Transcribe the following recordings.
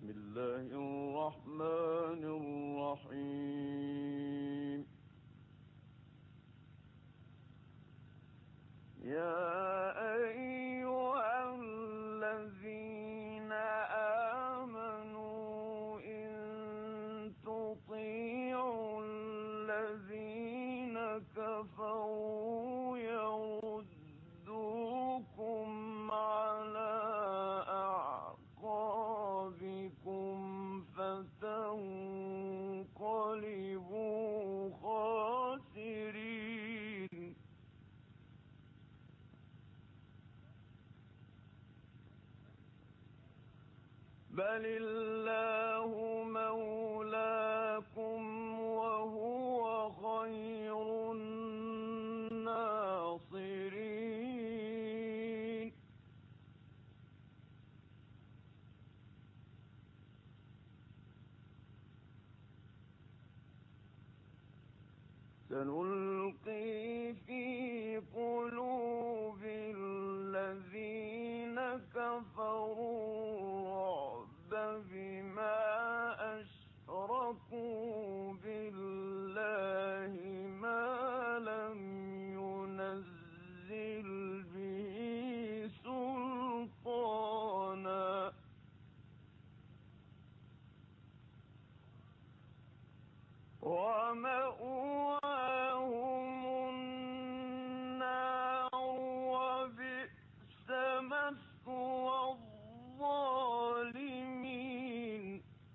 بسم الله الرحمن الرحيم. يا أيها الذين آمنوا إن تطيعوا الذين كفروا يردوكم على أعقابكم فتنقلبوا خاسرين. بل الله مولاكم وهو خير الناصرين. سنلقي في قلوب الذين كفروا الرعب بما أشركوا بالله ما لم ينزل به سلطانا ومأواهم النار وبئس مثوى الظالمين.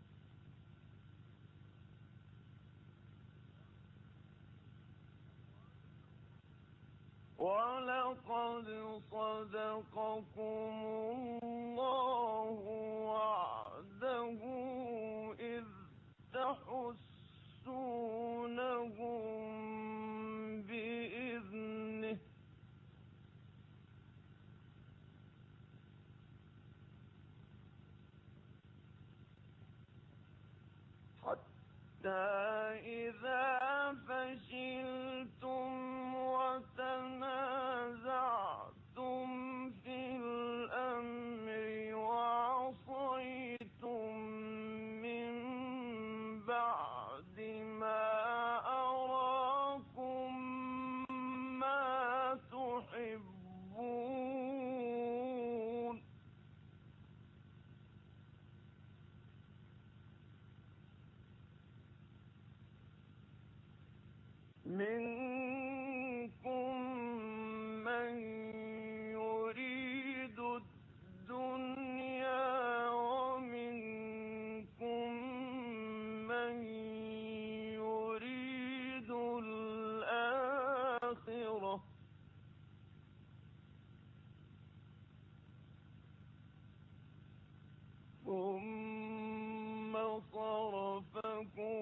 ولقد صدقكم الله وعده إذ تحسونهم بإذنه حتى إذا فشلتم وتنازعتم في الأمر وعصيتم من بعد ما أراكم ما تحبون منكم من يريد الدنيا ومنكم من يريد الآخرة ثم صرفكم